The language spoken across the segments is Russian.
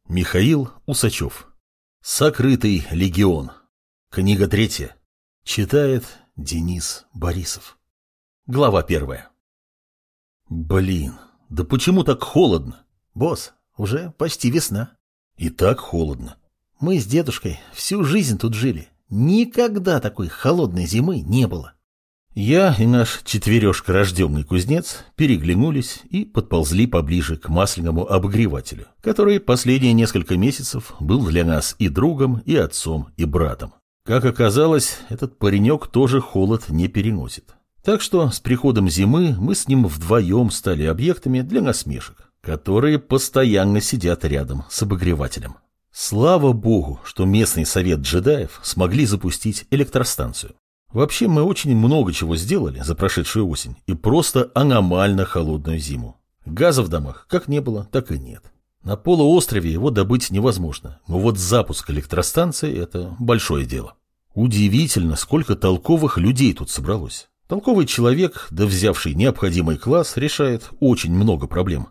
Михаил Усачев. Сокрытый легион. Книга 3. Читает Денис Борисов. Глава 1. Блин, да почему так холодно? Босс, уже почти весна. И так холодно. Мы с дедушкой всю жизнь тут жили. Никогда такой холодной зимы не было. Я и наш четверешка рожденный кузнец переглянулись и подползли поближе к масляному обогревателю, который последние несколько месяцев был для нас и другом, и отцом, и братом. Как оказалось, этот паренек тоже холод не переносит. Так что с приходом зимы мы с ним вдвоем стали объектами для насмешек, которые постоянно сидят рядом с обогревателем. Слава богу, что местный совет джедаев смогли запустить электростанцию. Вообще мы очень много чего сделали за прошедшую осень и просто аномально холодную зиму. Газа в домах как не было, так и нет. На полуострове его добыть невозможно, но вот запуск электростанции – это большое дело. Удивительно, сколько толковых людей тут собралось. Толковый человек, да взявший необходимый класс, решает очень много проблем.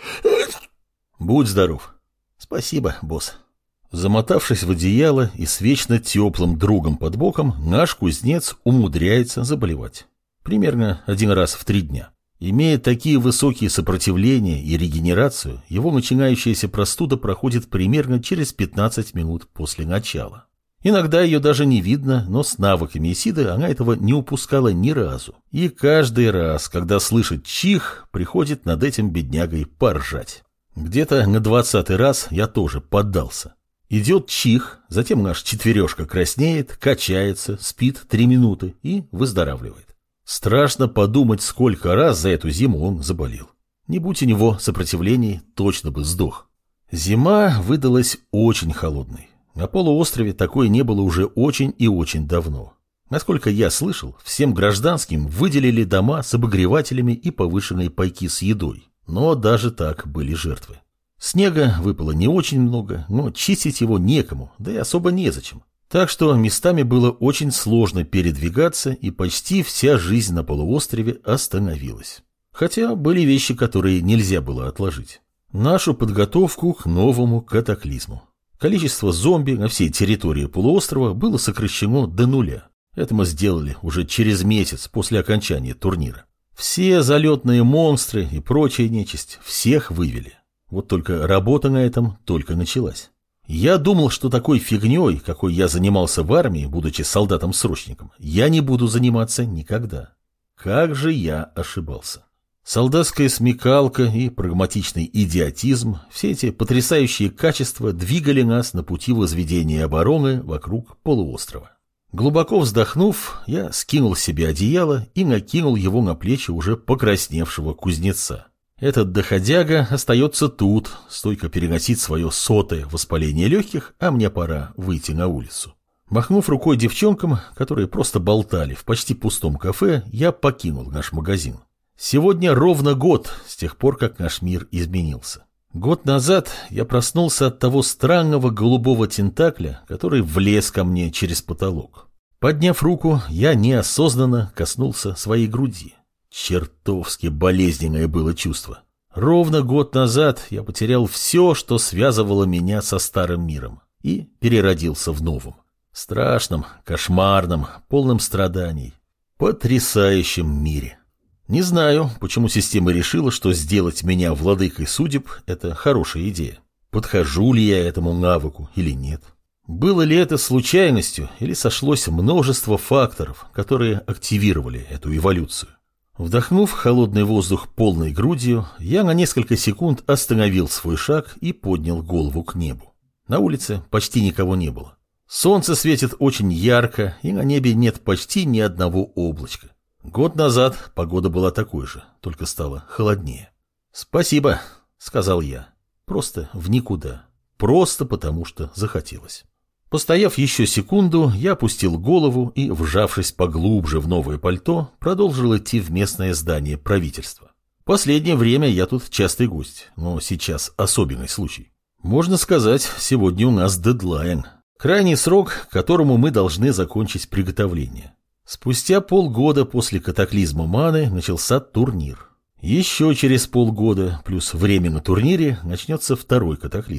Будь здоров. Спасибо, босс. Замотавшись в одеяло и с вечно теплым другом под боком, наш кузнец умудряется заболевать. Примерно 1 раз в 3 дня. Имея такие высокие сопротивления и регенерацию, его начинающаяся простуда проходит примерно через 15 минут после начала. Иногда ее даже не видно, но с навыками Исиды она этого не упускала ни разу. И каждый раз, когда слышит чих, приходит над этим беднягой поржать. Где-то на 20-й раз я тоже поддался. Идет чих, затем наш четверешка краснеет, качается, спит 3 минуты и выздоравливает. Страшно подумать, сколько раз за эту зиму он заболел. Не будь у него сопротивлений, точно бы сдох. Зима выдалась очень холодной. На полуострове такое не было уже очень и очень давно. Насколько я слышал, всем гражданским выделили дома с обогревателями и повышенные пайки с едой. Но даже так были жертвы. Снега выпало не очень много, но чистить его некому, да и особо незачем. Так что местами было очень сложно передвигаться, и почти вся жизнь на полуострове остановилась. Хотя были вещи, которые нельзя было отложить. Нашу подготовку к новому катаклизму. Количество зомби на всей территории полуострова было сокращено до 0. Это мы сделали уже через месяц после окончания турнира. Все залетные монстры и прочая нечисть всех вывели. Вот только работа на этом только началась. Я думал, что такой фигней, какой я занимался в армии, будучи солдатом-срочником, я не буду заниматься никогда. Как же я ошибался. Солдатская смекалка и прагматичный идиотизм, все эти потрясающие качества двигали нас на пути возведения обороны вокруг полуострова. Глубоко вздохнув, я скинул себе одеяло и накинул его на плечи уже покрасневшего кузнеца. Этот доходяга остается тут, стойко переносить свое 100-е воспаление легких, а мне пора выйти на улицу. Махнув рукой девчонкам, которые просто болтали в почти пустом кафе, я покинул наш магазин. Сегодня ровно год с тех пор, как наш мир изменился. Год назад я проснулся от того странного голубого тентакля, который влез ко мне через потолок. Подняв руку, я неосознанно коснулся своей груди. Чертовски болезненное было чувство. Ровно год назад я потерял все, что связывало меня со старым миром, и переродился в новом. Страшном, кошмарном, полном страданий, потрясающем мире. Не знаю, почему система решила, что сделать меня владыкой судеб – это хорошая идея. Подхожу ли я этому навыку или нет? Было ли это случайностью или сошлось множество факторов, которые активировали эту эволюцию? Вдохнув холодный воздух полной грудью, я на несколько секунд остановил свой шаг и поднял голову к небу. На улице почти никого не было. Солнце светит очень ярко, и на небе нет почти ни одного облачка. Год назад погода была такой же, только стало холоднее. «Спасибо», — сказал я. Просто в никуда. Просто потому, что захотелось. Постояв еще секунду, я опустил голову и, вжавшись поглубже в новое пальто, продолжил идти в местное здание правительства. Последнее время я тут частый гость, но сейчас особенный случай. Можно сказать, сегодня у нас дедлайн. Крайний срок, к которому мы должны закончить приготовление. Спустя полгода после катаклизма маны начался турнир. Еще через полгода, плюс время на турнире, начнется второй катаклизм.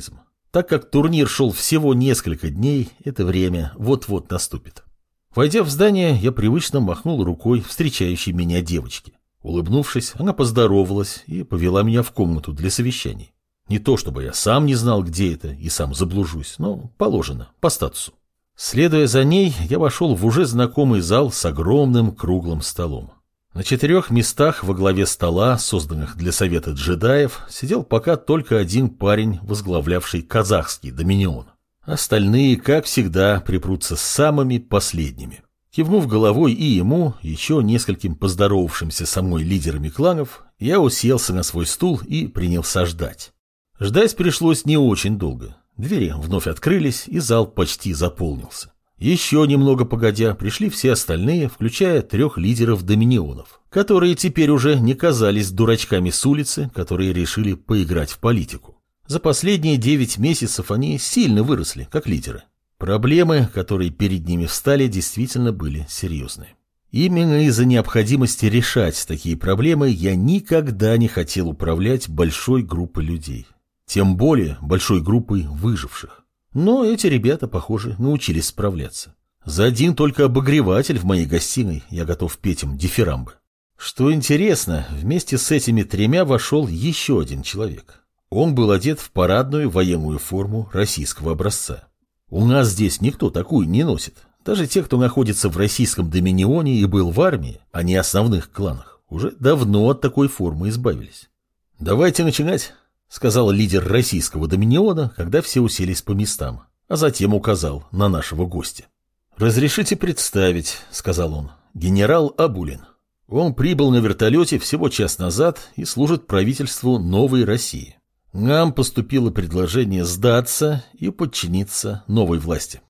Так как турнир шел всего несколько дней, это время вот-вот наступит. Войдя в здание, я привычно махнул рукой встречающей меня девочке. Улыбнувшись, она поздоровалась и повела меня в комнату для совещаний. Не то чтобы я сам не знал, где это, и сам заблужусь, но положено, по статусу. Следуя за ней, я вошел в уже знакомый зал с огромным круглым столом. На 4 местах во главе стола, созданных для совета джедаев, сидел пока только один парень, возглавлявший казахский доминион. Остальные, как всегда, припрутся с самыми последними. Кивнув головой и ему, еще нескольким поздоровавшимся со мной лидерами кланов, я уселся на свой стул и принялся ждать. Ждать пришлось не очень долго. Двери вновь открылись, и зал почти заполнился. Еще немного погодя, пришли все остальные, включая 3 лидеров доминионов, которые теперь уже не казались дурачками с улицы, которые решили поиграть в политику. За последние 9 месяцев они сильно выросли, как лидеры. Проблемы, которые перед ними встали, действительно были серьезные. Именно из-за необходимости решать такие проблемы я никогда не хотел управлять большой группой людей. Тем более большой группой выживших. Но эти ребята, похоже, научились справляться. За один только обогреватель в моей гостиной я готов петь им дифирамбы. Что интересно, вместе с этими 3 вошел еще один человек. Он был одет в парадную военную форму российского образца. У нас здесь никто такую не носит. Даже те, кто находится в российском доминионе и был в армии, а не основных кланах, уже давно от такой формы избавились. «Давайте начинать», — сказал лидер российского доминиона, когда все уселись по местам, а затем указал на нашего гостя. «Разрешите представить», — сказал он, — «генерал Абулин. Он прибыл на вертолете всего час назад и служит правительству Новой России. Нам поступило предложение сдаться и подчиниться новой власти».